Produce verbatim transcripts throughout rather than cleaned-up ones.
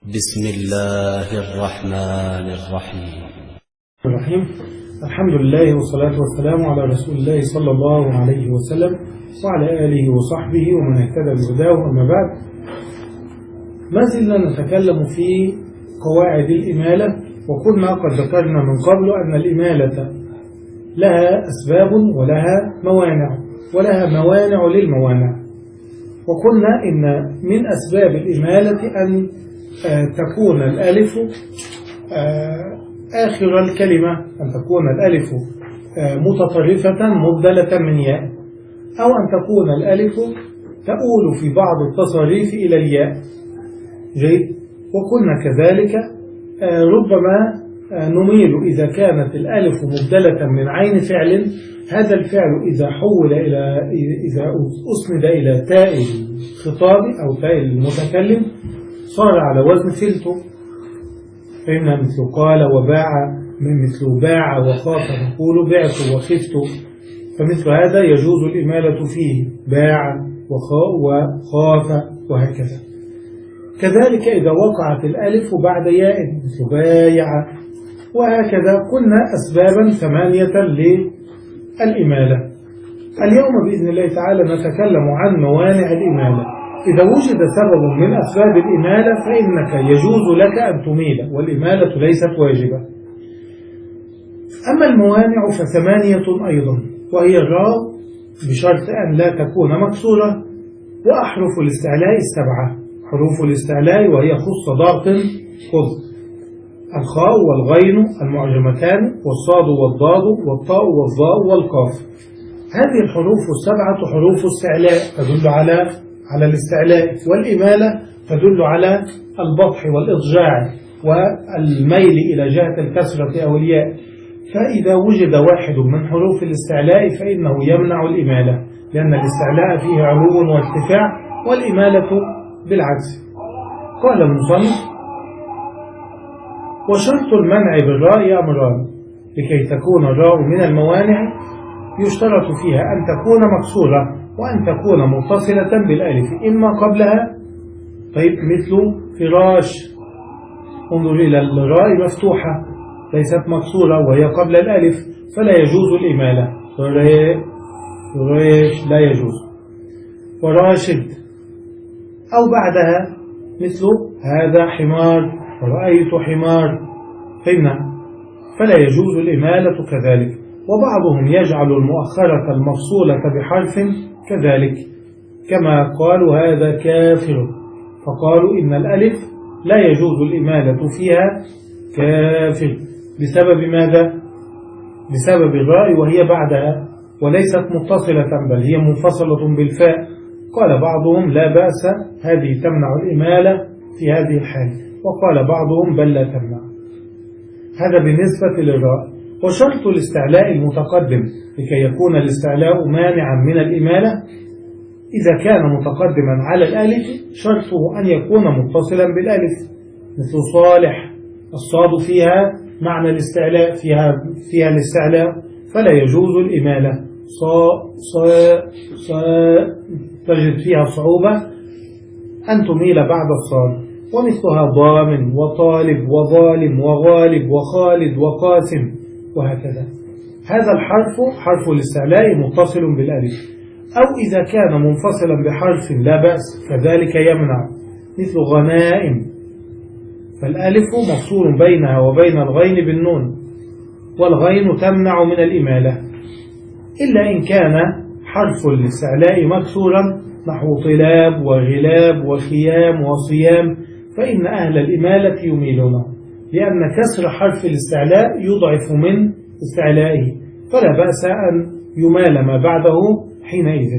بسم الله الرحمن الرحيم الرحيم. الحمد لله والصلاة والسلام على رسول الله صلى الله عليه وسلم وعلى آله وصحبه ومن اهتدى بهداه. أما بعد، ما زلنا نتكلم في قواعد الإمالة، وكنا قد ذكرنا من قبل أن الإمالة لها أسباب ولها موانع ولها موانع للموانع. وقلنا إن من أسباب الإمالة أن تكون الألف آخر الكلمة، أن تكون الألف متطرفة مبدلة من ياء، أو أن تكون الألف تؤول في بعض التصاريف إلى الياء. جيد. وقلنا كذلك ربما نميل إذا كانت الألف مبدلة من عين فعل، هذا الفعل إذا حول إلى إذا أسند إلى تاء الخطاب أو تاء المتكلم صار على وزن فلتو. فإن مثل قال وباع، من مثل باع وخاف نقول بعت وخفت، فمثل هذا يجوز الإمالة فيه، باع وخاف وهكذا. كذلك إذا وقعت الألف بعد ياء مثل بايع وهكذا. قلنا أسبابا ثمانية للإمالة. اليوم بإذن الله تعالى نتكلم عن موانع الإمالة. إذا وجد سبب من أسباب الإمالة فإنك يجوز لك أن تميل، والإمالة ليست واجبة. أما الموانع فثمانية أيضا، وهي الراء بشرط أن لا تكون مكسورة، وأحرف الاستعلاء السبعة، حروف الاستعلاء وهي خص ضغط خذ، الخاء والغين المعجمتان والصاد والضاد والطاء والظاء والقاف. هذه الحروف السبعة حروف استعلاء تدل على على الاستعلاء، والإمالة تدل على البطح والإضجاع والميل إلى جهة الكسرة أو الياء. فإذا وجد واحد من حروف الاستعلاء فإنه يمنع الإمالة، لأن الاستعلاء فيه علو وارتفاع، والإمالة بالعكس. قال المصنف: وشرط المنع بالراء أمران. لكي تكون الراء من الموانع يشترط فيها أن تكون مكسورة، وأن تكون متصلة بالألف إما قبلها، طيب مثل فراش، انظر إلى الراء مفتوحة ليست مكسورة وهي قبل الألف، فلا يجوز الإمالة. فريش لا يجوز. وراشد، أو بعدها مثل هذا حمار، ورأيت حمار، فإن فلا يجوز الإمالة كذلك. وبعضهم يجعل المؤخرة المفصولة بحرف كذلك، كما قالوا هذا كافر، فقالوا إن الألف لا يجوز الإمالة فيها كافر. بسبب ماذا؟ بسبب الراء وهي بعدها وليست متصلة، بل هي منفصلة بالفاء. قال بعضهم لا بأس، هذه تمنع الإمالة في هذه الحال، وقال بعضهم بل لا تمنع. هذا بالنسبة للراء. وشرط الاستعلاء المتقدم لكي يكون الاستعلاء مانعا من الإمالة إذا كان متقدما على الألف شرطه أن يكون متصلا بالألف، مثل صالح، الصاد فيها معنى الاستعلاء، فيها, فيها الاستعلاء، فلا يجوز الإمالة. صا صا صا تجد فيها صعوبة أن تميل بعد الصاد. ومثلها ضامن وطالب وظالم وغالب وخالد وقاسم وهكذا. هذا الحرف حرف الاستعلاء متصل بالألف، أو إذا كان منفصلا بحرف لا بأس فذلك يمنع، مثل غنائم، فالألف مفصول بينها وبين الغين بالنون، والغين تمنع من الإمالة، إلا إن كان حرف الاستعلاء مكسورا نحو طلاب وغلاب وخيام وصيام، فإن أهل الإمالة يميلونه، لأن كسر حرف الاستعلاء يضعف من استعلائه، فلا بأس أن يمال ما بعده حينئذ.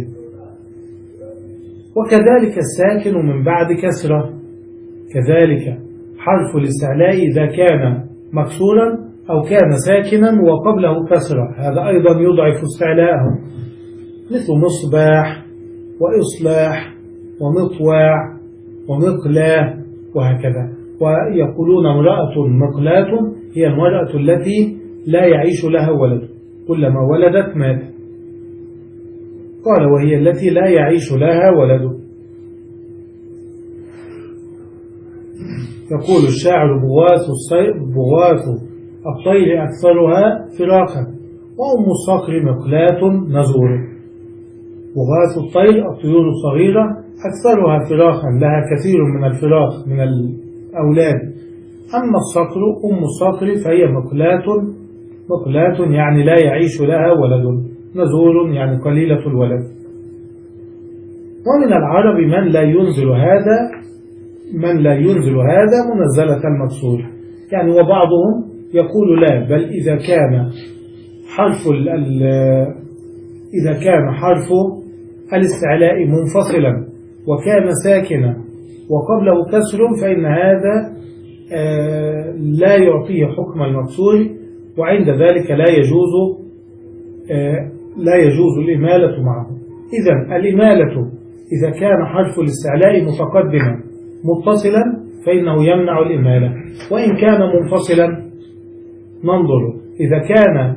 وكذلك الساكن من بعد كسرة، كذلك حرف الاستعلاء إذا كان مكسورا أو كان ساكنا وقبله كسرة، هذا أيضا يضعف استعلاءه، مثل مصباح وإصلاح ومطواع ومقلاة وهكذا. ويقولون امرأة مقلاة هي المرأة التي لا يعيش لها ولد، كلما ولدت مات. قال وهي التي لا يعيش لها ولد. يقول الشاعر بغاث, بغاث الطير أكثرها فراخا وأم الصقر مقلاة نزور. بغاث الطير الطيور الصغيرة أكثرها فراخا، لها كثير من الفراخ من الأولاد. أما الصقر أم الصقر فهي مقلاة، مقلاة يعني لا يعيش لها ولد، نزور يعني قليلة الولد. ومن العرب من لا ينزل هذا من لا ينزل هذا منزلة المكسور، يعني وبعضهم يقول لا، بل إذا كان حرف ال إذا كان حرف الاستعلاء منفصلا وكان ساكنا وقبله كسر فإن هذا لا يعطيه حكم المكسور، وعند ذلك لا يجوز لا يجوز الإمالة معه. إذن الإمالة إذا كان حرف الاستعلاء متقدما متصلا فإنه يمنع الإمالة، وإن كان منفصلا ننظر إذا كان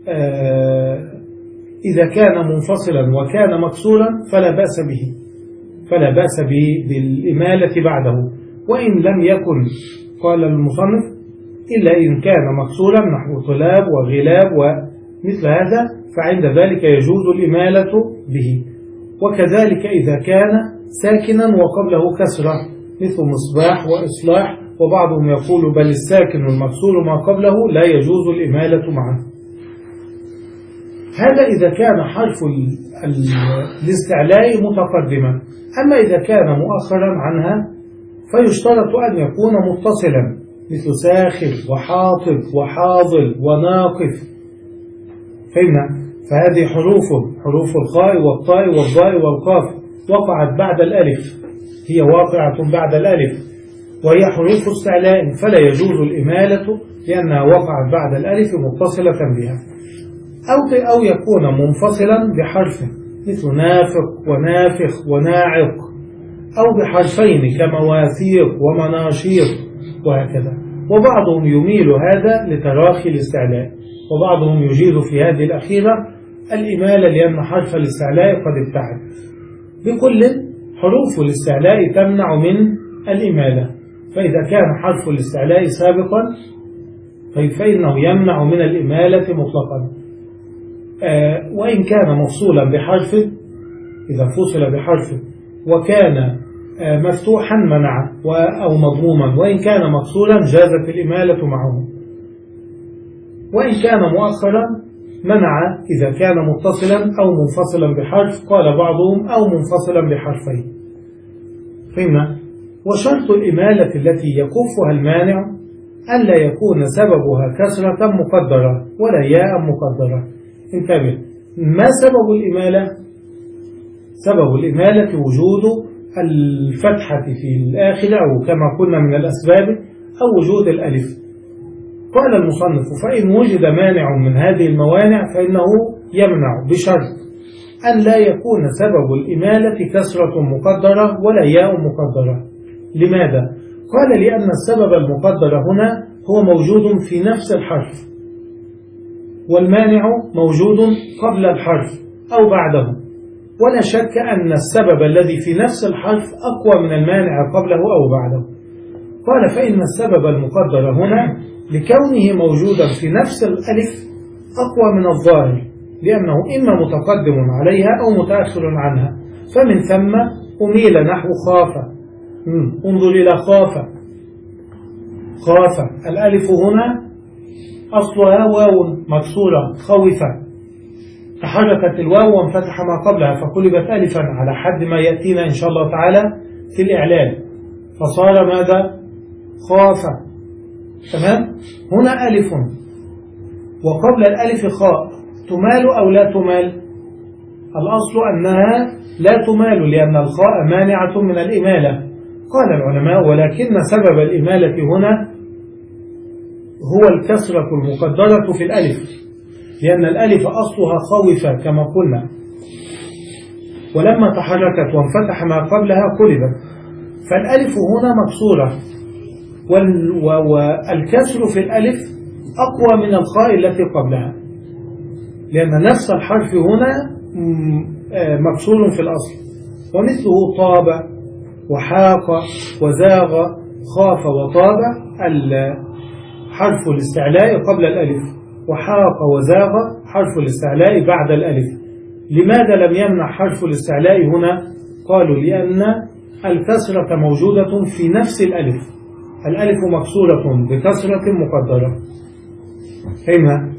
إذا كان منفصلا وكان مكسورا فلا بأس به فلا بأس به بالإمالة بعده، وإن لم يكن قال المصنف إلا إن كان مكسورا نحو طلاب وغلاب ومثل هذا فعند ذلك يجوز الإمالة به. وكذلك إذا كان ساكنا وقبله كسرة مثل مصباح وإصلاح، وبعضهم يقول بل الساكن والمكسور ما قبله لا يجوز الإمالة معه. هذا إذا كان حرف الاستعلاء متقدما. أما إذا كان مؤخرا عنها فيشترط أن يكون متصلا مثل ساخر وحاطب وحاضل وناقف. فهمنا؟ فهذه حروف حروف الخاء والطاء والضاء والقاف وقعت بعد الألف، هي واقعة بعد الألف وهي حروف استعلاء، فلا يجوز الإمالة لأنها وقعت بعد الألف متصلة بها. أو أو يكون منفصلا بحرف مثل نافق ونافخ وناعق، أو بحرفين كمواثيق ومناشير وهكذا. وبعضهم يميل هذا لتراخي الاستعلاء، وبعضهم يجيز في هذه الأخيرة الإمالة لأن حرف الاستعلاء قد ابتعد. بكل حروف الاستعلاء تمنع من الإمالة، فإذا كان حرف الاستعلاء سابقا فإنه يمنع من الإمالة مطلقا. آه وإن كان مفصولا بحرف، إذا فصل بحرف وكان آه مفتوحا منع أو مضموما، وإن كان مكسورا جازت الإمالة معه. وإن كان مؤخرا منع إذا كان متصلا أو منفصلا بحرف، قال بعضهم أو منفصلا بحرفين. فهمنا؟ وشرط الإمالة التي يكفها المانع ألا يكون سببها كسرة مقدرة ولا ياء مقدرة. انتبه، ما سبب الإمالة؟ سبب الإمالة وجود الفتحة في الآخر أو كما قلنا من الأسباب أو وجود الألف. قال المصنف فإن وجد مانع من هذه الموانع فإنه يمنع بشرط أن لا يكون سبب الإمالة كسرة مقدرة ولا ياء مقدرة. لماذا؟ قال لأن السبب المقدر هنا هو موجود في نفس الحرف، والمانع موجود قبل الحرف أو بعده، ولا شك أن السبب الذي في نفس الحرف أقوى من المانع قبله أو بعده. قال فإن السبب المقدر هنا لكونه موجودا في نفس الألف أقوى من الظاهر، لأنه إما متقدم عليها أو متأخر عنها، فمن ثم أميل نحو خافة. انظر إلى خافة، خافة الألف هنا أصلها واو مكسورة خوفة، تحركت الواو وانفتح ما قبلها فقلبت ألفا على حد ما يأتينا إن شاء الله تعالى في الإعلان، فصار ماذا؟ خافة. تمام؟ هنا ألف وقبل الألف خاء، تمال أو لا تمال؟ الأصل أنها لا تمال لأن الخاء مانعة من الإمالة. قال العلماء ولكن سبب الإمالة هنا هو الكسرة المقدرة في الألف، لأن الألف أصلها خوفة كما قلنا، ولما تحركت وانفتح ما قبلها قلبت، فالألف هنا مكسورة، والكسر في الألف أقوى من الخاء التي قبلها، لأن نفس الحرف هنا مكسور في الأصل. ومثله طاب وحاق وزاغ خاف وطاب حرف الاستعلاء قبل الألف، وحاق وزاغ حرف الاستعلاء بعد الألف. لماذا لم يمنع حرف الاستعلاء هنا؟ قالوا لأن الكسرة موجودة في نفس الألف، الألف مكسورة بكسرة مقدرة. فهمها؟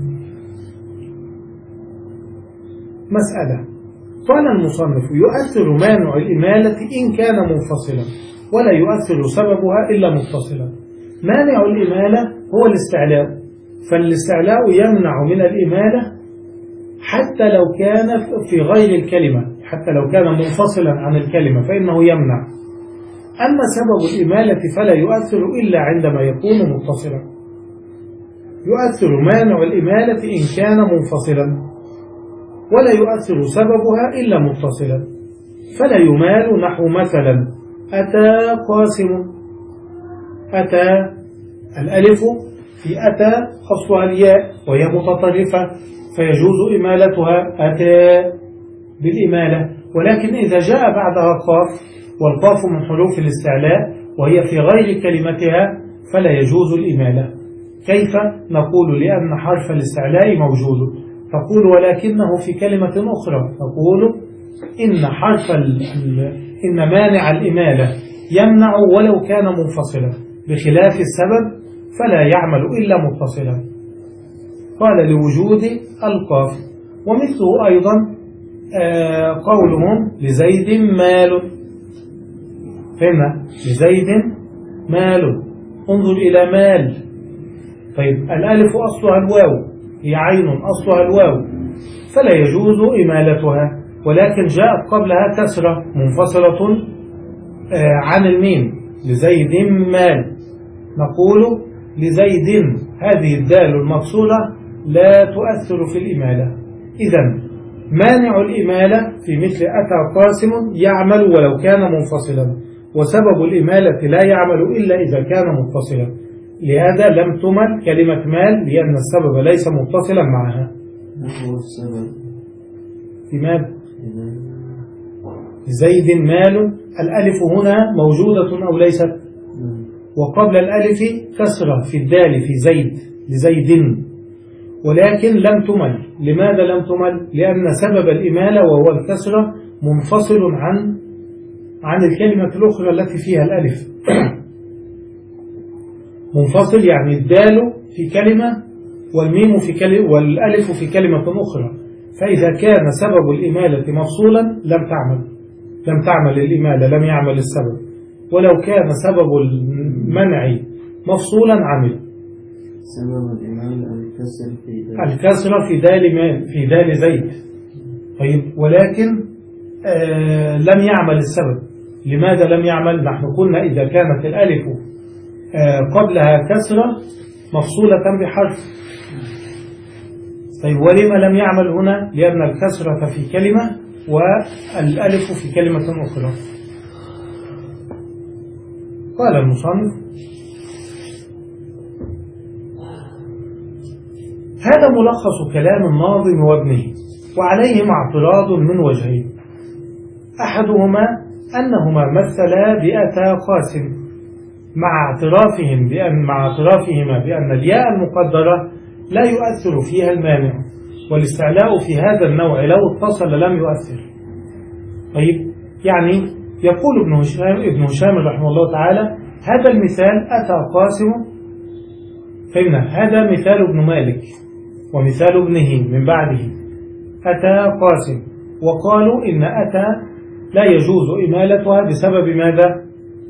مسألة. قال المصنف: يؤثر مانع الإمالة إن كان منفصلا، ولا يؤثر سببها إلا متصلا. مانع الإمالة هو الاستعلاء، فالاستعلاء يمنع من الإمالة حتى لو كان في غير الكلمة، حتى لو كان منفصلا عن الكلمة فإنه يمنع. أما سبب الإمالة فلا يؤثر إلا عندما يكون متصلا. يؤثر مانع الإمالة إن كان منفصلا، ولا يؤثر سببها إلا متصلا. فلا يمال نحو مثلا أتى قاسم. أتى الألف في أتى أصلها الياء وهي متطرفة، فيجوز إمالتها أتى بالإمالة. ولكن إذا جاء بعدها قاف، والقاف من حروف الاستعلاء وهي في غير كلمتها، فلا يجوز الإمالة. كيف؟ نقول لأن حرف الاستعلاء موجود. تقول ولكنه في كلمة أخرى، تقول إن حرف إن مانع الإمالة يمنع ولو كان منفصلا، بخلاف السبب فلا يعمل إلا متصلا. قال لوجود القاف. ومثله أيضا آه قولهم لزيد مال. فهمنا؟ لزيد مال. انظر إلى مال. طيب الألف أصلها الواو، هي عين أصلها الواو، فلا يجوز إمالتها، ولكن جاءت قبلها كسرة منفصلة آه عن الميم. لزيد مال. نقول لزيد، هذه الدال المكسورة لا تؤثر في الإمالة. إذن مانع الإمالة في مثل أتى قاسم يعمل ولو كان منفصلا، وسبب الإمالة لا يعمل إلا إذا كان متصلا. لهذا لم تمل كلمة مال، لأن السبب ليس متصلا معها. هو السبب في مال زيد مال، الألف هنا موجودة أو ليست؟ وقبل الألف كسرة في الدال في زيد، لزيد، ولكن لم تمل. لماذا لم تمل؟ لأن سبب الإمالة وهو الكسرة منفصل عن عن الكلمة الأخرى التي فيها الألف. منفصل يعني الدال في كلمة والميم في كلمة والألف في كلمة أخرى. فإذا كان سبب الإمالة مفصولا لم تعمل لم تعمل الإمالة، لم يعمل السبب. ولو كان سبب المنع مفصولا عمل. سبب الإمالة الكسر في دال الكسرة في دال مال في دال زيد. طيب ولكن آه لم يعمل السبب. لماذا لم يعمل؟ نحن قلنا إذا كانت الألف آه قبلها كسرة مفصولة بحرف. طيب ولما لم يعمل هنا؟ لأن الكسرة في كلمة والألف في كلمة أخرى. قال المصنف: هذا ملخص كلام الناظم وابنه، وعليهما اعتراض من وجهين. أحدهما أنهما مثلا بأتى قاسم مع اعترافهم بأن مع اعترافهما بأن الياء المقدرة لا يؤثر فيها المانع، والاستعلاء في هذا النوع لو اتصل لم يؤثر. طيب يعني يقول ابن هشام ابن هشام رحمه الله تعالى: هذا المثال أتى قاسم. فهمنا؟ هذا مثال ابن مالك ومثال ابنه من بعده. أتى قاسم، وقالوا إن أتى لا يجوز إمالتها بسبب ماذا؟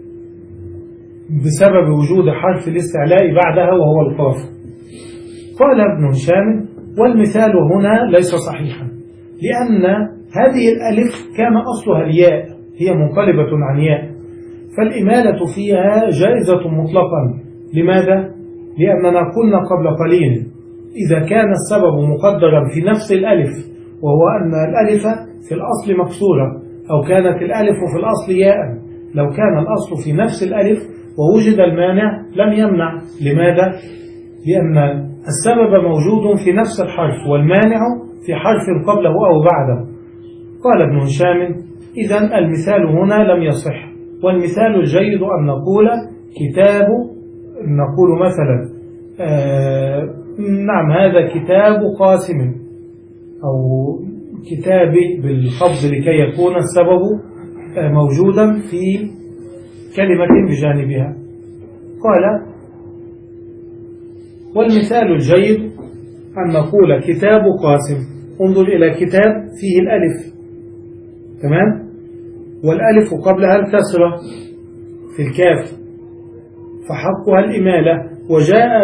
بسبب وجود حرف الاستعلاء بعدها وهو القاف. قال ابن هشام: والمثال هنا ليس صحيحا، لأن هذه الألف كان أصلها الياء، هي منقلبة عن ياء، فالإمالة فيها جائزة مطلقا. لماذا؟ لأننا قلنا قبل قليل إذا كان السبب مقدرا في نفس الألف، وهو أن الألف في الأصل مكسورة، أو كانت الألف في الأصل ياء. لو كان الأصل في نفس الألف ووجد المانع لم يمنع. لماذا؟ لأن السبب موجود في نفس الحرف، والمانع في حرف قبله أو بعده. قال ابن هشام: إذن المثال هنا لم يصح، والمثال الجيد أن نقول كتاب، نقول مثلا آه نعم هذا كتاب قاسم، أو كتابي بالخفض لكي يكون السبب آه موجودا في كلمة بجانبها. قال: والمثال الجيد أن نقول كتاب قاسم. انظر إلى كتاب فيه الألف، تمام، والألف قبلها الكسرة في الكاف فحقها الإمالة، وجاء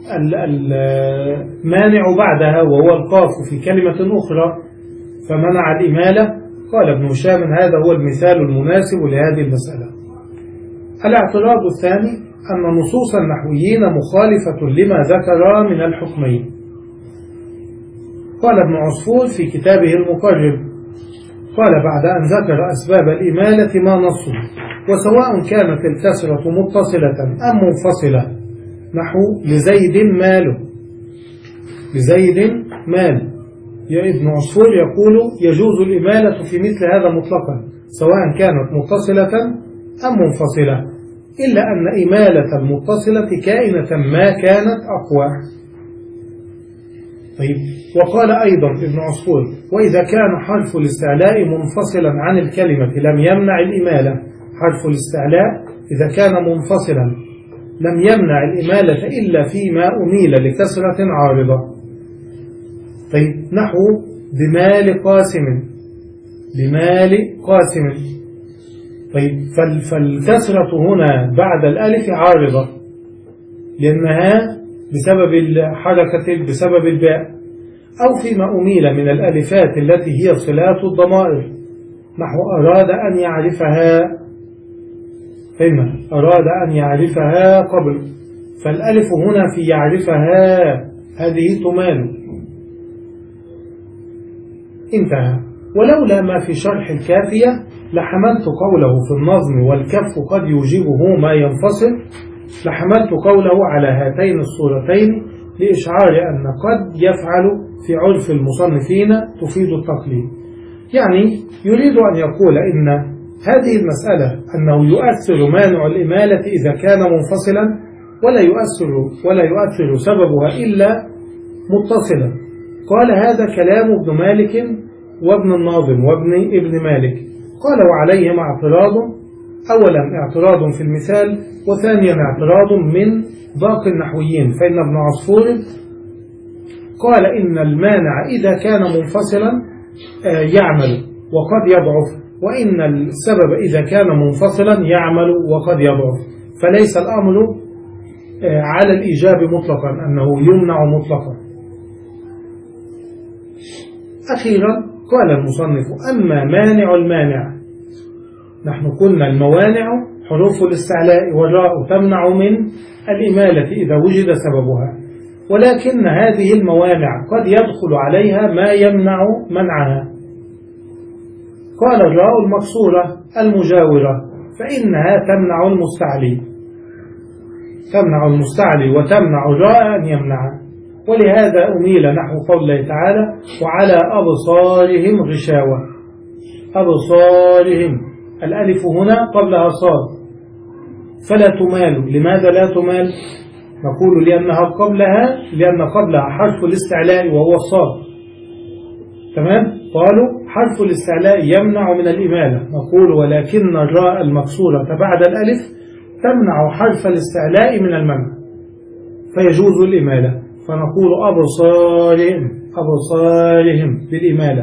المانع بعدها وهو القاف في كلمة أخرى فمنع الإمالة. قال ابن هشام: هذا هو المثال المناسب لهذه المسألة. الاعتراض الثاني أن نصوص النحويين مخالفة لما ذكر من الحكمين. قال ابن عصفور في كتابه المقرب: قال بعد أن ذكر أسباب الإمالة ما نصه، وسواء كانت الكسرة متصلة أم منفصلة، نحو لزيد ماله، لزيد مال. يا ابن عصفور يقول: يجوز الإمالة في مثل هذا مطلقا سواء كانت متصلة أم منفصلة، إلا أن إمالة المتصلة كائنة ما كانت أقوى. طيب، وقال أيضا ابن عصفور: وإذا كان حرف الاستعلاء منفصلا عن الكلمة لم يمنع الإمالة. حرف الاستعلاء إذا كان منفصلا لم يمنع الإمالة إلا فيما أميل لكسرة عارضة. طيب، نحو بمال قاسم، بمال قاسم. طيب، فالكسرة هنا بعد الألف عارضة لأنها بسبب الحركة بسبب الباء، أو فيما أميل من الألفات التي هي صلات الضمائر، نحو أراد أن يعرفها، فهمنا أراد أن يعرفها قبل، فالألف هنا في يعرفها هذه تمال. انتهى. ولولا ما في شرح الكافية لحملت قوله في النظم والكف قد يوجبه ما ينفصل، لحملت قوله على هاتين الصورتين لإشعار أن قد يفعل في عرف المصنفين تفيد التقليد. يعني يريد أن يقول إن هذه المسألة أنه يؤثر مانع الإمالة إذا كان منفصلا، ولا يؤثر ولا يؤثر سببها إلا متصلا. قال: هذا كلام ابن مالك وابن الناظم وابن ابن مالك. قال: وعليهم اعتراض، أولا اعتراض في المثال، وثانيا اعتراض من باقي النحويين، فإن ابن عصفور قال إن المانع إذا كان منفصلا يعمل وقد يضعف، وإن السبب إذا كان منفصلا يعمل وقد يضعف، فليس الأمر على الإيجاب مطلقا أنه يمنع مطلقا. أخيرا قال المصنف: أما مانع المانع، نحن قلنا الموانع حروف الاستعلاء والراء تمنع من الإمالة إذا وجد سببها، ولكن هذه الموانع قد يدخل عليها ما يمنع منعها. قال: الراء المكسورة المجاورة فإنها تمنع المستعلي، تمنع المستعلي وتمنع الراء أن يمنع. ولهذا أميل نحو قول الله تعالى: وعلى أبصارهم غشاوة. أبصارهم الألف هنا قبلها صاد فلا تمال. لماذا لا تمال؟ نقول لأنها قبلها لأن قبلها حرف الاستعلاء وهو الصاد، تمام. قالوا حرف الاستعلاء يمنع من الإمالة، نقول ولكن الراء المكسورة بعد الألف تمنع حرف الاستعلاء من المنع فيجوز الإمالة، فنقول أبصارهم أبصارهم بالإمالة.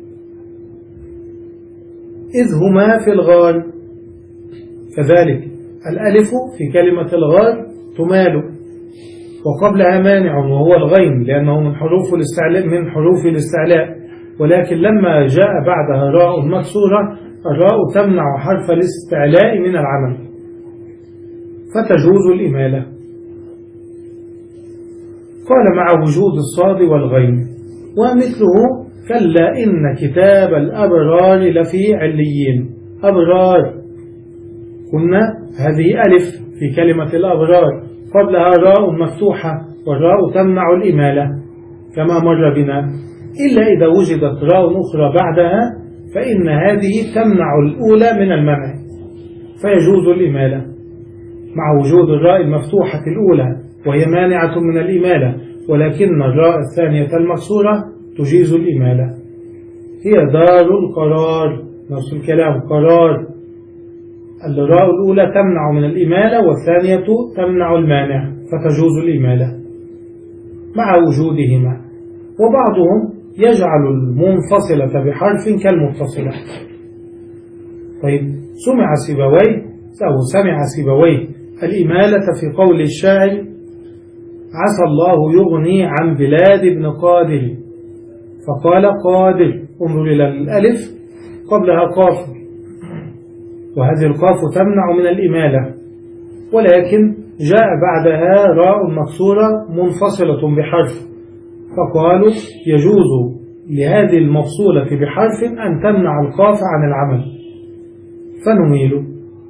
إذ هما في الغار، كذلك الألف في كلمة الغار تمال وقبلها مانع وهو الغين لأنه من حروف الاستعلاء من حروف الاستعلاء، ولكن لما جاء بعدها راء مكسورة الراء تمنع حرف الاستعلاء من العمل فتجوز الإمالة. قال: مع وجود الصاد والغين. ومثله: كلا إن كتاب الأبرار لفي عليين. أبرار قلنا هذه ألف في كلمة الأبرار قبلها راء مفتوحة والراء تمنع الإمالة كما مر بنا، إلا إذا وجدت راء أخرى بعدها فإن هذه تمنع الأولى من المنع فيجوز الإمالة. مع وجود الراء المفتوحة الأولى وهي مانعة من الإمالة، ولكن الراء الثانية المكسورة تجيز الإمالة. هي دار القرار، نفس الكلام، قرار، الراء الأولى تمنع من الإمالة والثانية تمنع المانع فتجوز الإمالة مع وجودهما. وبعضهم يجعل المنفصلة بحرف كالمتصلة. طيب، سمع سيبويه أو سمع سيبويه الإمالة في قول الشاعر: عسى الله يغني عن بلاد ابن قادر، فقال قادر، انظر إلى الألف قبلها قاف، وهذه القاف تمنع من الإمالة، ولكن جاء بعدها راء مكسورة منفصلة بحرف، فقالوا يجوز لهذه المفصولة بحرف أن تمنع القاف عن العمل فنميل.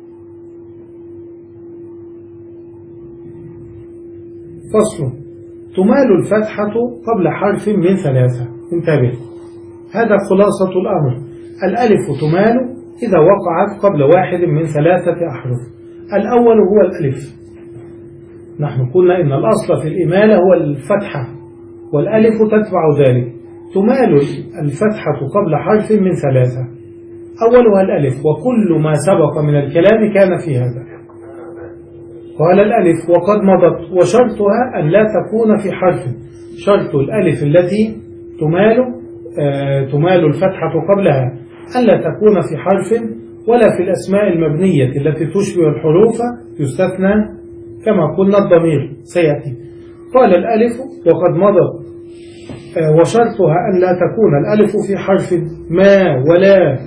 فصل: تمال الفتحة قبل حرف من ثلاثة. انتبه، هذا خلاصة الأمر. الألف تمال إذا وقعت قبل واحد من ثلاثة أحرف. الأول هو الألف. نحن قلنا إن الأصل في الإمالة هو الفتحة، والألف تتبع ذلك. تمال الفتحة قبل حرف من ثلاثة، أولها الألف، وكل ما سبق من الكلام كان في هذا. قال الألف وقد مضت، وشرطها أن لا تكون في حرف. شرط الألف التي تمال آه تمال الفتحة قبلها أن لا تكون في حرف ولا في الأسماء المبنية التي تشبه الحروف، يستثنى كما قلنا الضمير سيأتي. قال الألف وقد مضت آه وشرطها أن لا تكون الألف في حرف ما ولا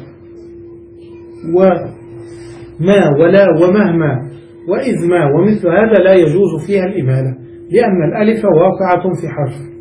وما ولا ومهما وإذ ما ومثل هذا لا يجوز فيها الإمالة، لأن الألف واقعة في حرف.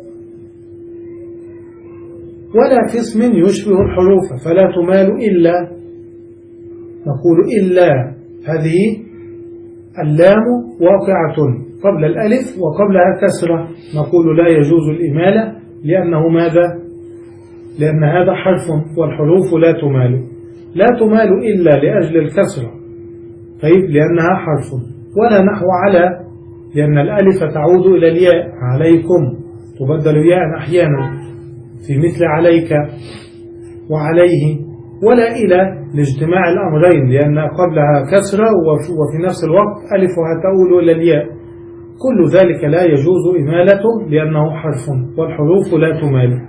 ولا في اسم يشبه الحروف فلا تمال إلا، نقول إلا، هذه اللام واقعة قبل الألف وقبلها كسرة، نقول لا يجوز الإمالة لأنه ماذا؟ لأن هذا حرف والحروف لا تمال. لا تمال إلا لأجل الكسرة، طيب، لأنها حرف. ولا نحو على، لأن الألف تعود إلى الياء، عليكم تبدل ياء أحيانا في مثل عليك وعليه. ولا إلى لاجتماع الأمرين، لأن قبلها كسرة وفي نفس الوقت ألفها تؤول إلى الياء. كل ذلك لا يجوز إمالته لأنه حرف والحروف لا تمال.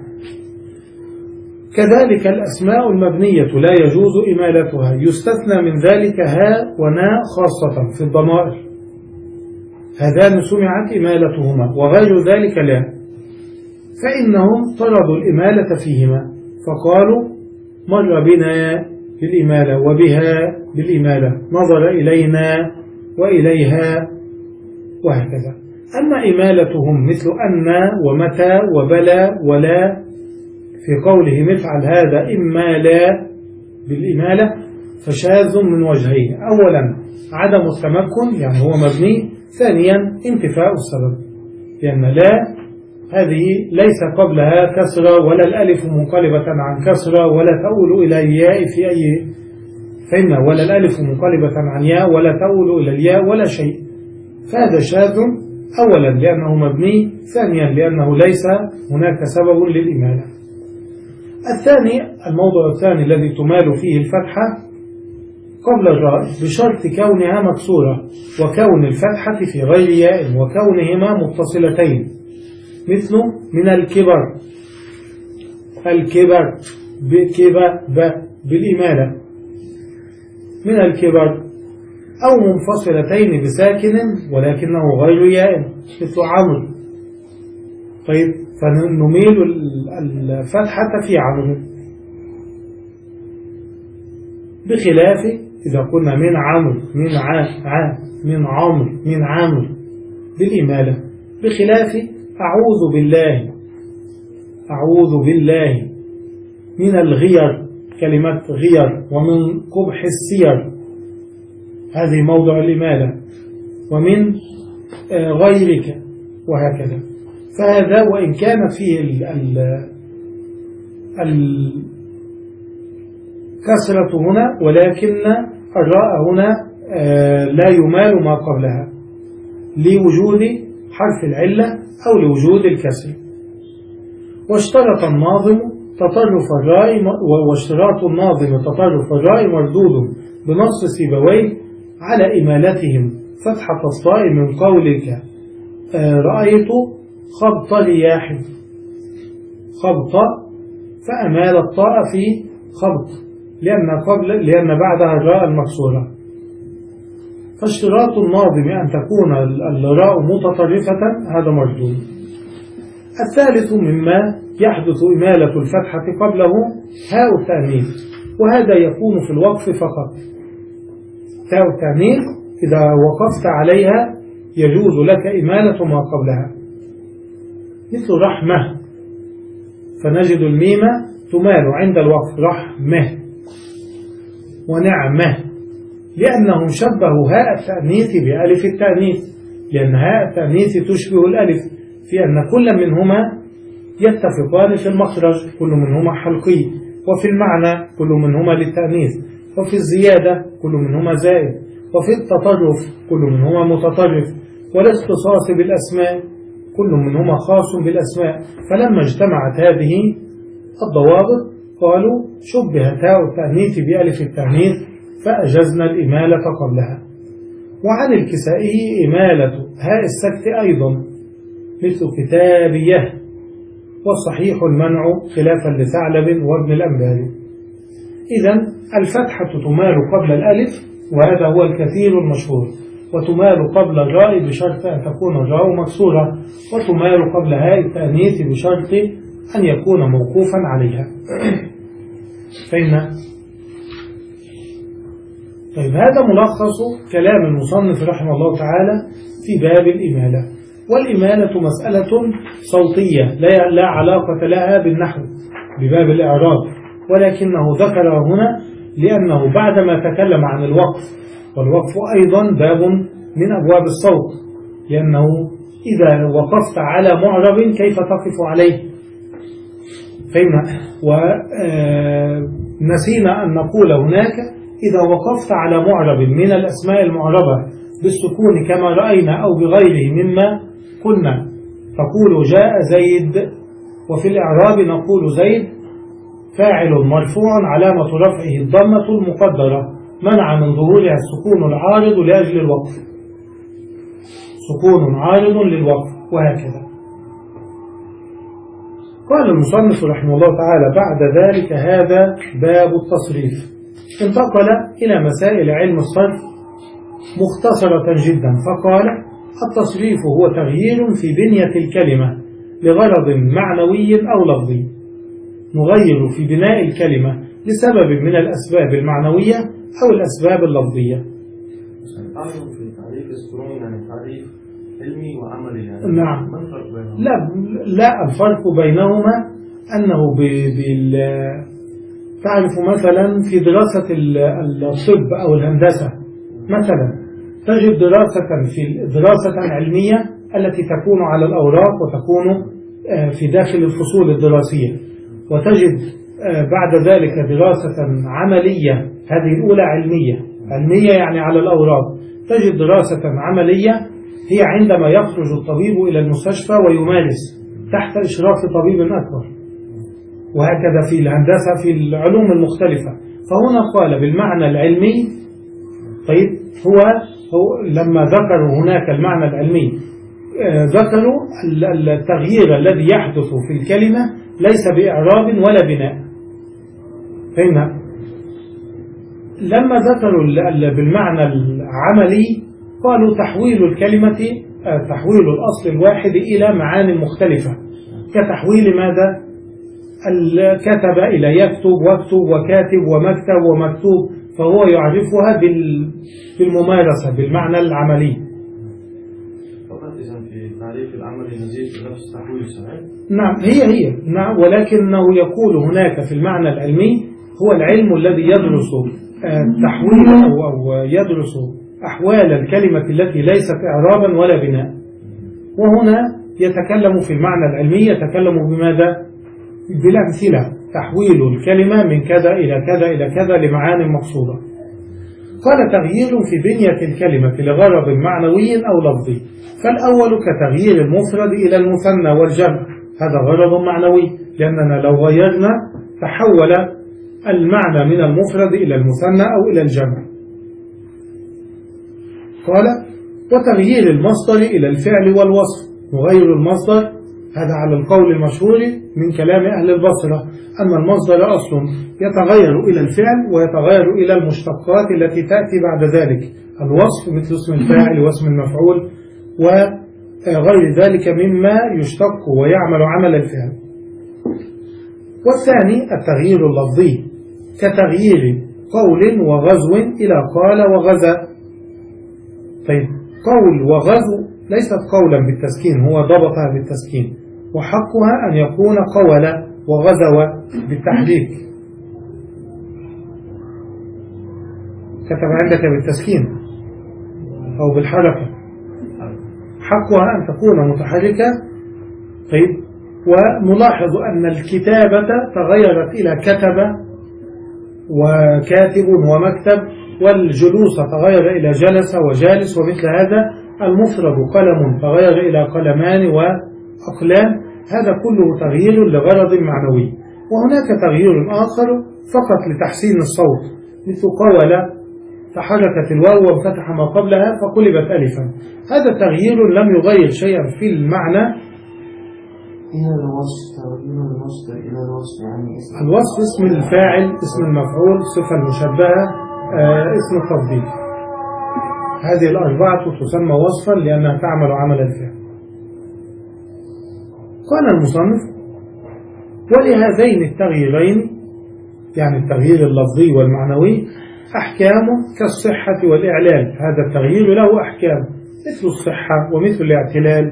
كذلك الأسماء المبنية لا يجوز إمالتها، يستثنى من ذلك ها ونا خاصة في الضمائر، هذان سمعت إمالتهما، وغير ذلك لا، فإنهم طردوا الإمالة فيهما، فقالوا مر بنا بالإمالة وبها بالإمالة، نظر إلينا وإليها، وهكذا. أما إمالتهم مثل أن ومتى وبلا ولا في قوله نفعل هذا إما لا بالإمالة فشاذ من وجهين: أولا عدم التمكن، يعني هو مبني، ثانيا انتفاء السبب، لأن لا هذه ليس قبلها كسرة ولا الألف منقلبة عن كسرة ولا تؤول إلى الياء في أي فإن ولا الألف منقلبة عن ياء ولا تؤول إلى الياء ولا شيء، فهذا شاذ أولا لأنه مبني، ثانيا لأنه ليس هناك سبب للإمالة. الثاني، الموضع الثاني الذي تمال فيه الفتحة قبل الراء بشرط كونها مكسورة وكون الفتحة في غير ياء وكونهما متصلتين، مثل من الكبر، الكبر بكبر بالإمالة، من الكبر، أو منفصلتين بساكن ولكنه غير ياء مثل عمرو. طيب، فنميل الفتحة في عمرو، بخلاف إذا قلنا من عمرو من ع ع من عمرو من عمرو بالإمالة، بخلاف أعوذ بالله أعوذ بالله من الغير، كلمة غير، ومن قبح السير، هذه موضع الإمالة، ومن غيرك، وهكذا. فهذا وإن كان فيه الكسرة هنا، ولكن الراء هنا لا يمال ما قبلها لوجود حرف العلة أو لوجود الكسر. واشترط الناظم تطرف الراء واشتراط الناظم تطرف الراء مردود بنص سيبويه على إمالتهم فتحة الطاء من قولك رأيت خبط رياح، خبط فأمال الطاء في خبط لأن, قبل لأن بعدها الراء المكسورة. فاشتراط الناظم أن تكون الراء متطرفة هذا مردود. الثالث مما يحدث إمالة الفتحة قبله هاء التأنيث، وهذا يكون في الوقف فقط. هاء التأنيث إذا وقفت عليها يجوز لك إمالة ما قبلها، مثل رحمة، فنجد الميم تمال عند الوقف رحمة ونعمة، لأنهم شبهوا هاء التأنيث بألف التأنيث، لأن هاء التأنيث تشبه الألف في أن كل منهما يتفقان في المخرج، كل منهما حلقي، وفي المعنى كل منهما للتأنيث، وفي الزيادة كل منهما زائد، وفي التطرف كل منهما متطرف، والاختصاص بالأسماء كل منهما خاص بالأسماء. فلما اجتمعت هذه الضوابط قالوا شبهت هاء التأنيث بألف التأنيث فأجزنا الإمالة قبلها. وعن الكسائي إمالة هاء السكت أيضا مثل كتابيه، والصحيح المنع خلافا لثعلب وابن الأنباري. إذن الفتحة تمال قبل الألف، وهذا هو الكثير المشهور، وتمال قبل الراء بشرط أن تكون الراء مكسورة، وتمال قبل هاء التأنيث بشرط أن يكون موقوفا عليها. فإن طيب هذا ملخص كلام المصنف رحمه الله تعالى في باب الإمالة. والإمالة مسألة صوتية لا علاقة لها بالنحو بباب الإعراب، ولكنه ذكر هنا لأنه بعدما تكلم عن الوقف، والوقف أيضا باب من أبواب الصوت، لأنه إذا وقفت على معرب كيف تقف عليه؟ فهمنا. ونسينا أن نقول هناك إذا وقفت على معرب من الأسماء المعربة بالسكون كما رأينا أو بغيره مما قلنا تقول جاء زيد، وفي الإعراب نقول زيد فاعل مرفوع علامة رفعه الضمة المقدرة منع من ظهورها السكون العارض لأجل الوقف، سكون عارض للوقف، وهكذا. قال المصنف رحمه الله تعالى بعد ذلك هذا باب التصريف. انتقل إلى مسائل علم الصرف مختصرة جدا، فقال التصريف هو تغيير في بنية الكلمة لغرض معنوي أو لفظي. نغير في بناء الكلمة لسبب من الأسباب المعنوية أو الأسباب اللفظية. في تعريف السكون يعني تعريف علمي وعملي يعني. نعم. ما الفرق بينهما؟ لا لا الفرق بينهما أنه بال تعرف مثلا في دراسة الطب أو الهندسة مثلا تجد دراسة في دراسة علمية التي تكون على الأوراق وتكون في داخل الفصول الدراسية، وتجد بعد ذلك دراسة عملية، هذه الأولى علمية، علمية يعني على الأوراق. تجد دراسة عملية هي عندما يخرج الطبيب إلى المستشفى ويمارس تحت إشراف طبيب أكبر، وهكذا في الهندسة في العلوم المختلفة. فهنا قال بالمعنى العلمي. طيب هو, هو لما ذكروا هناك المعنى العلمي ذكروا التغيير الذي يحدث في الكلمة ليس بإعراب ولا بناء. فهمنا. لما ذكروا بالمعنى العملي قالوا تحويل الكلمة تحويل الأصل الواحد إلى معاني مختلفة، كتحويل ماذا؟ كتب إلى يكتب، واكتب وكاتب ومكتب ومكتوب، فهو يعرفها بالممارسة بالمعنى العملي. فقط إذا في تعريف العمل نزيد نفس تحويل صحيح؟ نعم هي هي نعم، ولكنه يقول هناك في المعنى العلمي هو العلم الذي يدرس تحويل أو, أو يدرس أحوال الكلمة التي ليست إعرابا ولا بناء. وهنا يتكلم في المعنى العلمي يتكلم بماذا؟ بالأمثلة، تحويل الكلمة من كذا إلى كذا إلى كذا لمعاني مقصودة. قال تغيير في بنية الكلمة لغرض معنوي أو لفظي. فالأول كتغيير المفرد إلى المثنى والجمع، هذا غرض معنوي، لأننا لو غيرنا تحول المعنى من المفرد إلى المثنى أو إلى الجمع. قال وتغيير المصدر إلى الفعل والوصف، نغير المصدر، هذا على القول المشهور من كلام أهل البصرة، أن المصدر أصل يتغير إلى الفعل ويتغير إلى المشتقات التي تأتي بعد ذلك، الوصف مثل اسم الفاعل واسم المفعول وغير ذلك مما يشتق ويعمل عمل الفعل. والثاني التغيير اللفظي كتغيير قول وغزو إلى قال وغزا. طيب قول وغزو ليست قولا بالتسكين، هو ضبطها بالتسكين، وحقها أن يكون قول وغزو بالتحريك. كتب عندك بالتسكين أو بالحركة، حقها أن تكون متحركة. طيب ونلاحظ أن الكتابة تغيرت إلى كتب وكاتب ومكتب، والجلوس تغير إلى جلس وجالس، ومثل هذا المفرد قلم تغير إلى قلمان وأقلام، هذا كله تغيير لغرض معنوي. وهناك تغيير آخر فقط لتحسين الصوت، مثل قول تحركت الواو وانفتح ما قبلها فقلبت ألفا، هذا تغيير لم يغير شيئا في المعنى. إلى الوصف، تغيير المصدر إلى الوصف، يعني اسم الوصف اسم الفاعل، اسم المفعول، صفة المشبهة، آه اسم التفضيل، هذه الأربعة تسمى وصفا لأنها تعمل عمل الفعل. قال المصنف ولهذين التغييرين، يعني التغيير اللفظي والمعنوي، أحكام كالصحة والإعلال، هذا التغيير له أحكام مثل الصحة ومثل الاعتلال،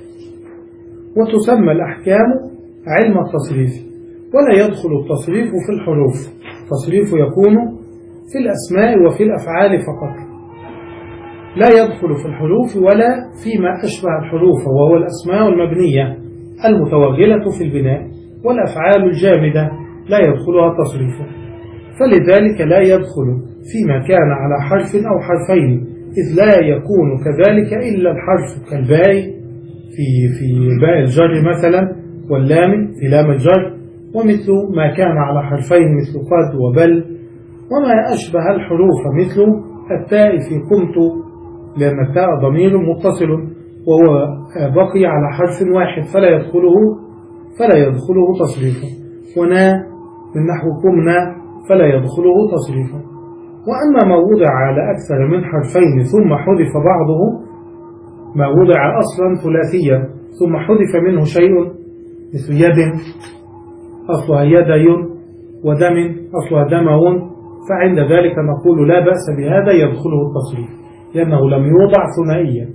وتسمى الأحكام علم التصريف، ولا يدخل التصريف في الحروف، التصريف يكون في الأسماء وفي الأفعال فقط، لا يدخل في الحروف ولا فيما أشبه الحروف، وهو الأسماء المبنية المتوغلة في البناء، والأفعال الجامدة لا يدخلها تصريفه، فلذلك لا يدخل فيما كان على حرف أو حرفين، إذ لا يكون كذلك إلا الحرف كالباء في في باء الجر مثلا، واللام في لام الجر، ومثل ما كان على حرفين مثل قد وبل، وما أشبه الحروف مثل التاء في قمت، لأن التاء ضمير متصل وهو بقي على حرف واحد فلا يدخله فلا يدخله تصريفه، ونا من نحو قمنا فلا يدخله تصريفه. وأما ما وضع على أكثر من حرفين ثم حذف بعضه، ما وضع أصلا ثلاثيا ثم حذف منه شيء مثل يد أصلها يدي، ودم أصلها دمون، فعند ذلك نقول لا بأس بهذا، يدخله التصريف لأنه لم يوضع ثنائيا.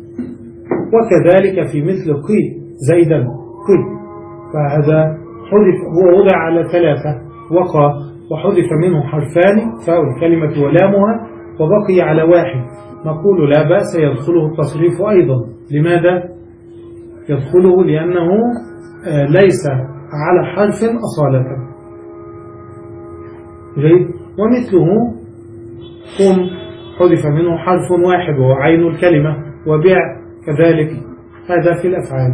وكذلك في مثل قي زيدا قي، فهذا حذف، هو وضع على ثلاثة وقى، وحذف منه حرفان فاء الكلمة ولامها، وبقي على واحد، نقول لا بأس يدخله التصريف أيضا. لماذا يدخله؟ لأنه ليس على حرف أصالة. جيد. ومثله قم حذف منه حرف واحد وهو عين الكلمة، وبع كذلك، هذا في الأفعال.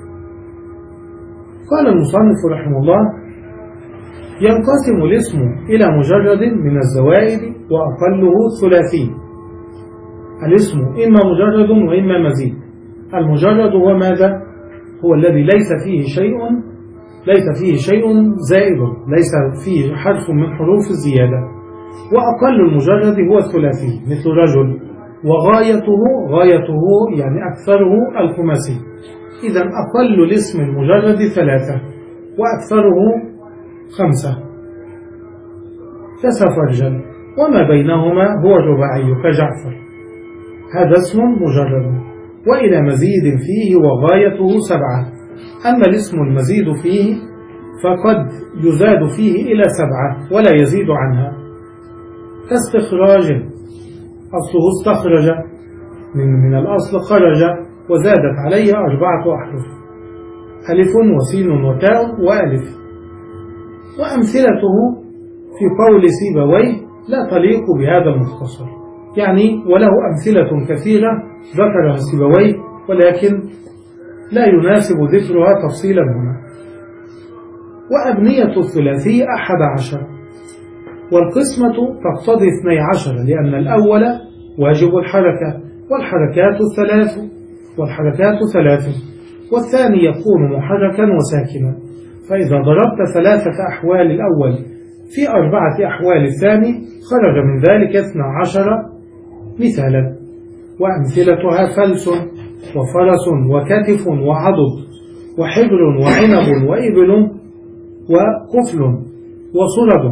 قال المصنف رحمه الله ينقسم الاسم إلى مجرد من الزوائد وأقله ثلاثي. الاسم إما مجرد وإما مزيد. المجرد هو ماذا؟ هو الذي ليس فيه شيء ليس فيه شيء زائد، ليس فيه حرف من حروف الزيادة. وأقل المجرد هو الثلاثي مثل رجل، وغايته غايته يعني أكثره الخماسي. إذن أقل الاسم المجرد ثلاثة وأكثره خمسة كسفرجل، وما بينهما هو الرباعي كجعفر، هذا اسم مجرد. وإلى مزيد فيه وغايته سبعة. أما الاسم المزيد فيه فقد يزاد فيه إلى سبعة ولا يزيد عنها، كاستخراج، أصله استخرج، من, من الأصل خرج، وزادت عليه أربعة أحرف، ألف وسين وتاء وألف. وأمثلته في قول سيبويه لا تليق بهذا المختصر، يعني وله أمثلة كثيرة ذكرها سيبويه ولكن لا يناسب ذكرها تفصيلا هنا. وأبنية الثلاثي أحد عشر، والقسمة تقتضي اثني عشر لأن الأول واجب الحركة والحركات الثلاث والحركات ثلاث، والثاني يكون محركا وساكنا. فإذا ضربت ثلاثة أحوال الأول في أربعة أحوال الثاني خرج من ذلك اثنى عشر مثالا. وأمثلتها فلس وفرس وكتف وعضد وحبر وعنب وإبل وقفل وصلب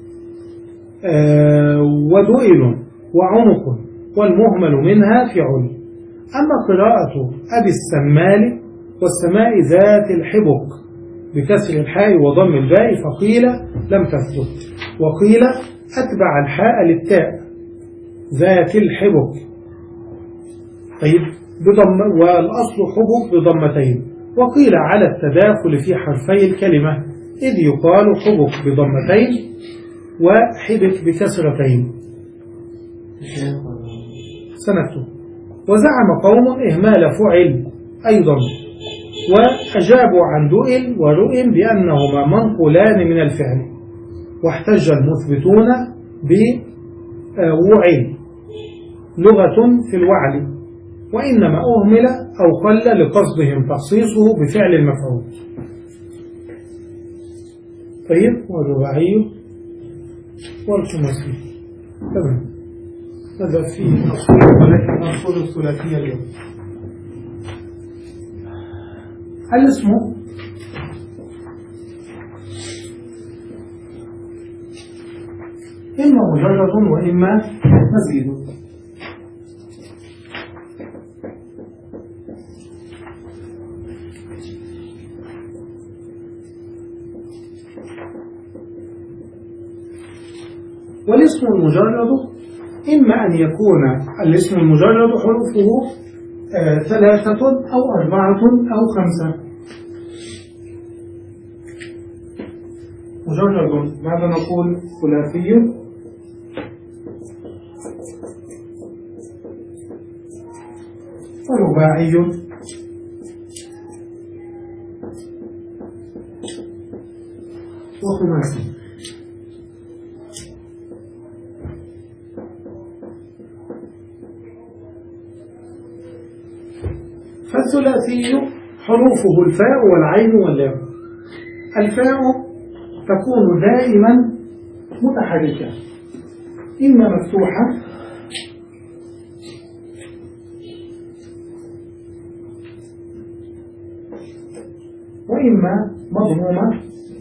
آه ودؤل وعنق، والمهمل منها فعل. أما قراءة أبي السمال والسماء ذات الحبك بكسر الحاء وضم الباء فقيل لم تثبت، وقيل أتبع الحاء للتاء ذات الحبك، طيب بضم، والأصل حبك بضمتين. وقيل على التداخل في حرفي الكلمة، إذ يقال حبك بضمتين وحبك بكسرتين. سنكتب. وزعم قوم إهمال فعل أيضا، وأجابوا عن دؤل ورؤم بأنهما منقولان من الفعل، واحتج المثبتون بوعل لغة في الوعل، وإنما أهمل أو قل لقصدهم تخصيصه بفعل المفعول. طيب والرباعي والخماسي تمام. هذا في أصول ولكن أصول الثلاثية اليوم. الاسم إما مجرد وإما مزيد. والاسم المجرد إما أن يكون الاسم المجرد حروفه آه ثلاثة أو أربعة أو خمسة. مجرد ماذا نقول؟ ثلاثي ورباعي وخماسي. فالثلاثي حروفه الفاء والعين واللام. الفاء تكون دائما متحركة، إما مفتوحة وإما مضمومة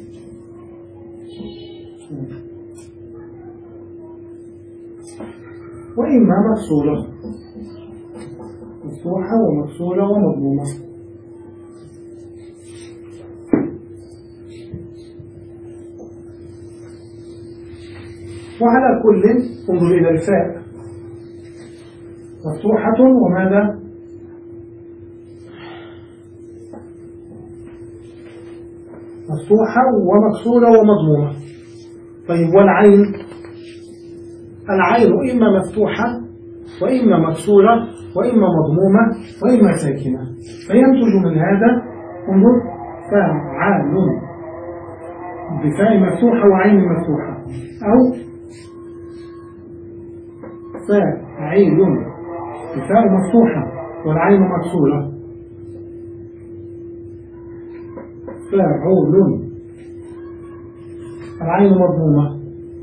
وإما مكسورة، مفتوحة ومكسورة ومضمومة. وعلى كل انظر إلى الفاء مفتوحة وماذا؟ مفتوحة ومكسورة ومضمومة. طيب والعين؟ العين إما مفتوحة وإما مكسورة وإما مضمومة وإما ساكنة، فينتج من هذا انظر فعال بفاء مفتوحة وعين مفتوحة، أو فاعل بفاء مفتوحة والعين مكسورة، فاعول العين مضمومة،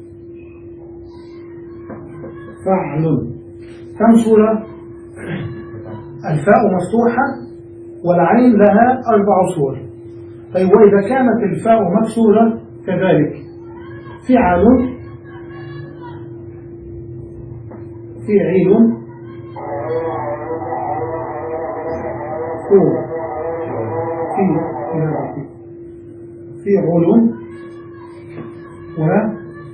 فاعل. كم صورة؟ الفاء مفتوحة والعين لها أربع صور. طيب وإذا كانت الفاء مكسورة كذلك فعل فعيل فو في فعل و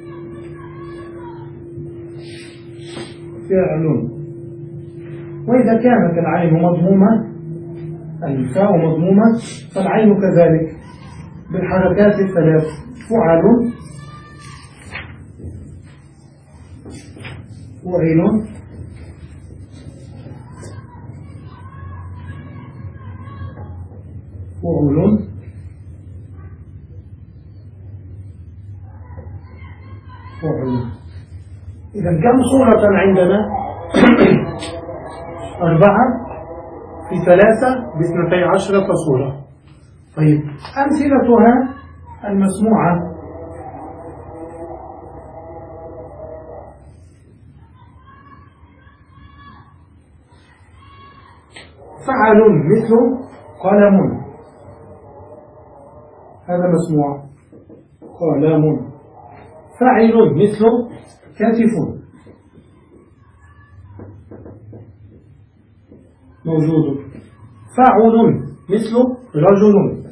فعل. وإذا كانت العين مضمومة الفاء مضمومة فالعين كذلك بالحركات الثلاث، فعل فعل فعل فعل. إذا كم صورة عندنا؟ أربعة في ثلاثة باثنتي عشرة صورة. طيب أمثلتها المسموعة: فعل مثل قلم، هذا مسموع قلم. فاعل مثل كتف، موجود. فاعل مثل رجل،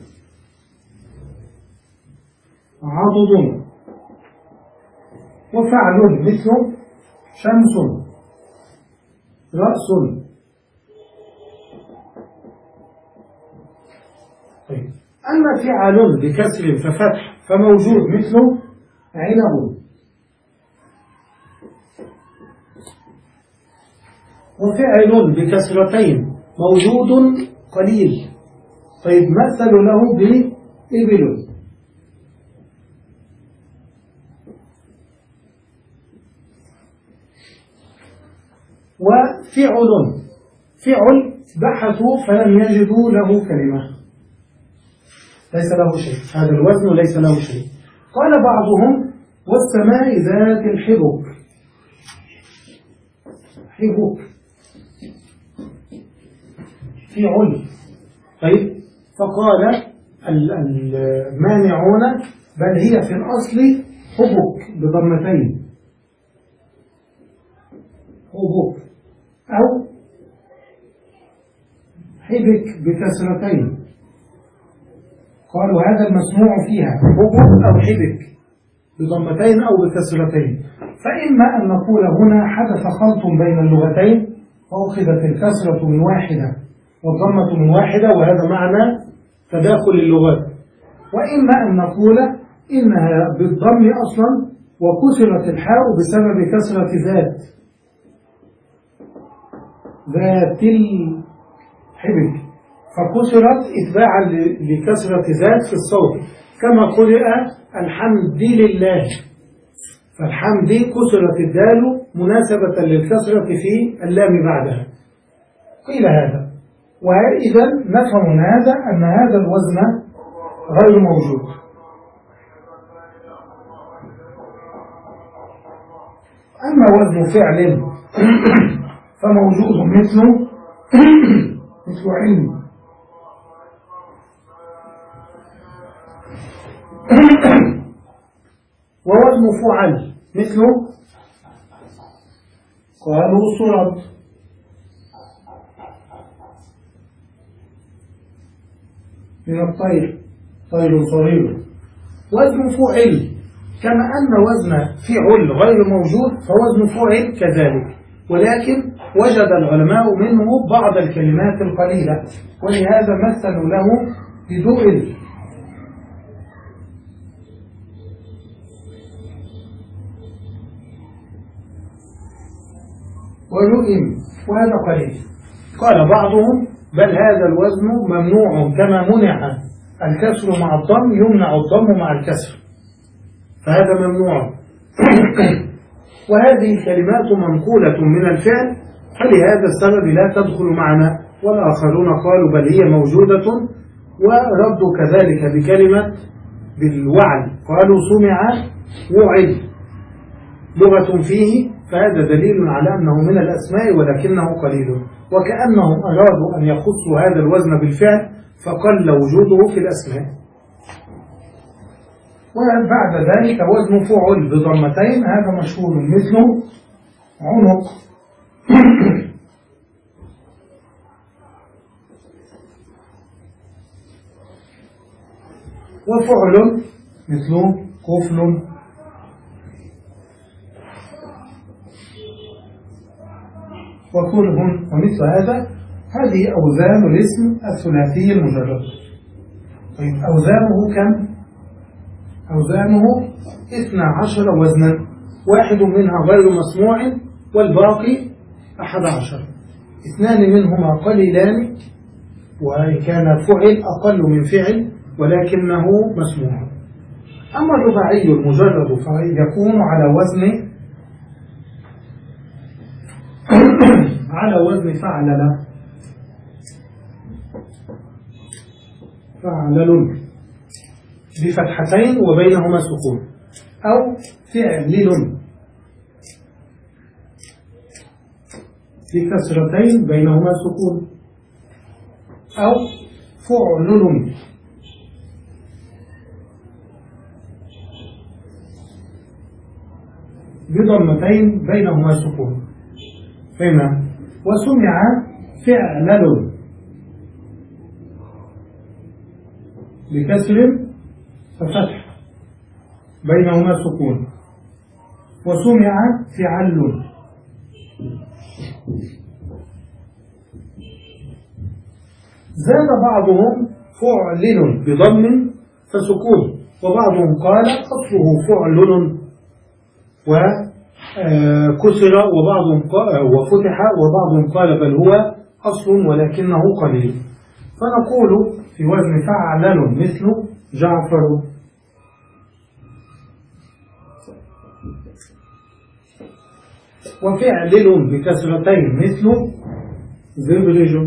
عضد. وفعل مثل شمس، رأس. طيب. أما فعل بكسر ففتح فموجود مثل عنب. وفعل بكسرتين موجود قليل. طيب مثل له بإبل. وفعل فعل بحثوا فلم يجدوا له كلمة، ليس له شيء، هذا الوزن ليس له شيء. قال بعضهم: والسماء ذات الحبك. حبك فعل. طيب فقال المانعون: بل هي في الأصل حبك بضمتين، حبك، أو حبك بكسرتين. قالوا هذا المسموع فيها حبك أو حبك بضمتين أو بكسرتين. فإما أن نقول هنا حدث خلط بين اللغتين فأخذت الكسرة من واحدة والضمة من واحدة، وهذا معنى تداخل اللغات. وإما أن نقول إنها بالضم أصلا وكسرت الحاء بسبب كسرة ذات ذات الحبك، فكسرت إتباعا لكسرة ذات في الصوت، كما قرئ الحمد لله، فالحمد كسرت الدال مناسبة للكسرة في اللام بعدها. قيل هذا. وإذا نفهم من هذا أن هذا الوزن غير موجود. أما وزن فعل فموجود مثل مثل علم. ووزن فعل مثل قالوا صرد. من الطير، طير صغير. وزن فعل كما أن وزن فعل غير موجود فوزن فعل كذلك، ولكن وجد العلماء منه بعض الكلمات القليلة، ولهذا مثلوا له بدؤل. ولئم، وهذا قليل. قال بعضهم: بل هذا الوزن ممنوع كما منع الكسر مع الضم يمنع الضم مع الكسر، فهذا ممنوع. وهذه الكلمات منقولة من الفعل، فلهذا السبب لا تدخل معنا. والآخرون قالوا بل هي موجودة، وردوا كذلك بكلمة بالوعل، قالوا سمع وعد لغة فيه، فهذا دليل على أنه من الأسماء ولكنه قليل. وكأنهم أرادوا أن يخصوا هذا الوزن بالفعل فقل وجوده في الأسماء. وبعد ذلك وزن فعل بضمتين، هذا مشهور مثل عنق. وفعل مثل قفل. وكله ومثل هذا. هذه أوزان الاسم الثلاثي المجرد. طيب أوزانه كم؟ أوزانه اثنا عشر وزنا، واحد منها غير مسموع والباقي أحد عشر. اثنان منهما قليلان، وإن كان فعل أقل من فعل ولكنه مسموع. أما الرباعي المجرد فيكون على وزن على وزن فعلل فعلل بفتحتين وبينهما سكون، أو فعلل بكسرتين بينهما سكون، أو فعلل بضمتين بينهما سكون. فهمنا؟ وسمع فعلل بكسر ففتح بينهما سكون، وسمع فعل. زاد بعضهم فعلل بضم فسكون، وبعضهم قال أصله فعلل وكسر، وبعضهم وفتح، وبعضهم قال بل هو أصل ولكنه قليل. فنقول في وزن فعلل مثل جعفر، وفعلل بكسرتين مثل زبرج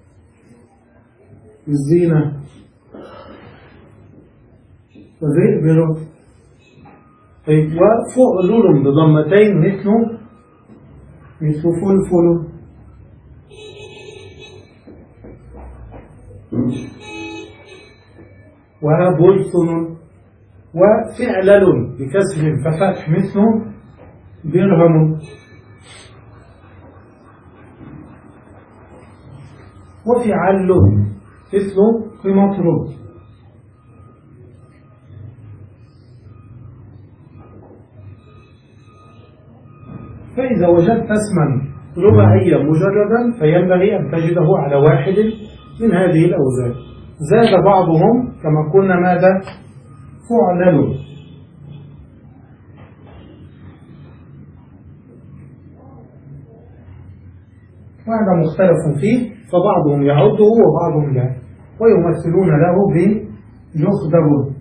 الزينة وزئبر. طيب وفعلل بضمتين مثل مثل فلفل وبلسن. وفعلل بكسر ففتح مثل درهم. وفعل مثل قمطر. فإذا وجدت اسما رباعيا مجردا فينبغي أن تجده على واحد من هذه الأوزان. زاد بعضهم كما قلنا ماذا؟ فعلل. وهذا مختلف فيه، فبعضهم يعده وبعضهم لا، ويمثلون له بجخدب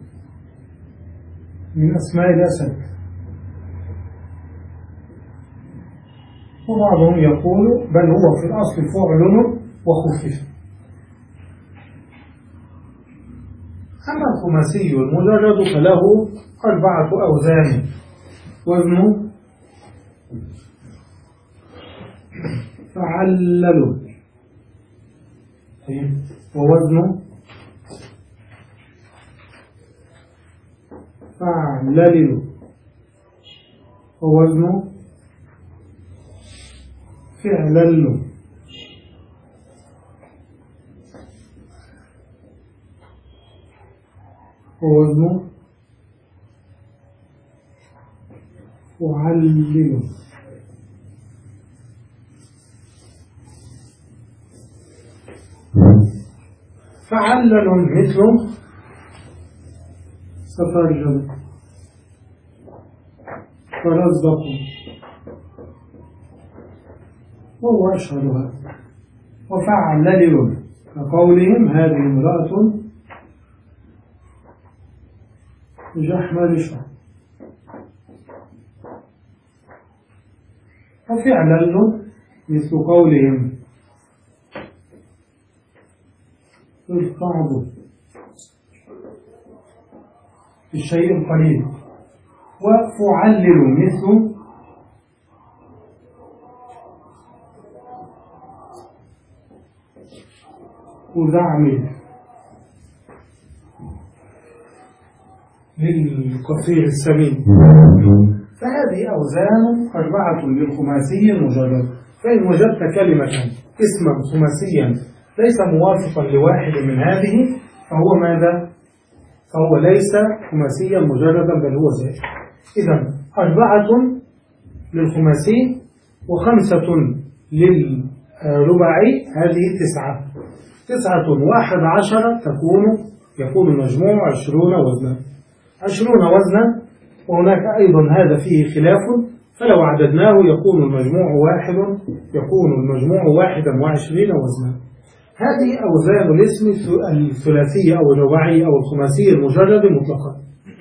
من أسماء الأسد، وبعضهم يقول بل هو في الأصل فعل وخفف. أما الخماسي المجرد فله أربعة أوزان: وزن فعلل، ووزن فعلل، ووزن فعلل، ووزن فعلل. فعلل مثل سترجل فرزق، وهو أشهرها. وفعلل كقولهم هذه امرأة جحملشة. وفعلل مثل قولهم الصعب الشيء القليل. وفعلل مثل وزعمل للقصير السمين. فهذه أوزان أربعة للخماسي المجرد. فإن وجدت كلمة اسما خماسيا ليس موافقا لواحد من هذه فهو ماذا؟ فهو ليس خماسيا مجردا بل هو زائد. إذن أربعة للخماسي وخمسة للرباعي، هذه تسعة. تسعة وأحد عشر تكون يكون المجموع عشرون وزنا. عشرون وزنا، وهناك أيضا هذا فيه خلاف، فلو عددناه يكون المجموع واحد يكون المجموع واحدا وعشرين وزنا. هذه أوزان الاسم الثلاثي أو الرباعي أو الخماسي المجرد مطلقا.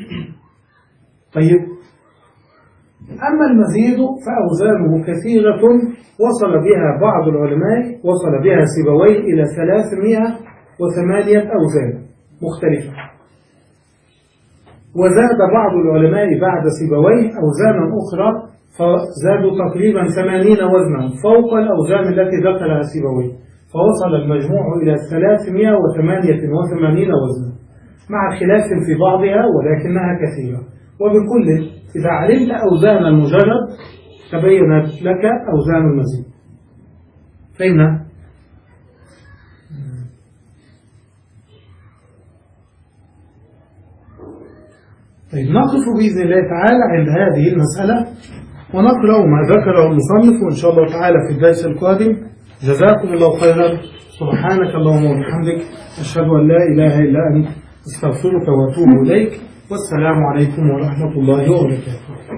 طيب، أما المزيد فأوزانه كثيرة وصل بها بعض العلماء وصل بها سيبويه إلى ثلاثمائة وثمانية أوزان مختلفة، وزاد بعض العلماء بعد سيبويه أوزانا أخرى فزادوا تقريبا ثمانين وزنا فوق الأوزان التي ذكرها سيبويه، فوصل المجموع إلى ثلاثمائة وثمانية وثمانين وزنا مع خلاف في بعضها ولكنها كثيرة. وبكل إذا علمت أوزان المجرد تبينت لك أوزان المزيد. فهمنا؟ طيب، نقف بإذن الله تعالى عند هذه المسألة ونقرأ ما ذكره المصنف وإن شاء الله تعالى في الدرس القادم. جزاكم الله خيرا. سبحانك اللهم وبحمدك، أشهد أن لا إله إلا أنت، استغفرك وأتوب إليك، والسلام عليكم ورحمة الله وبركاته.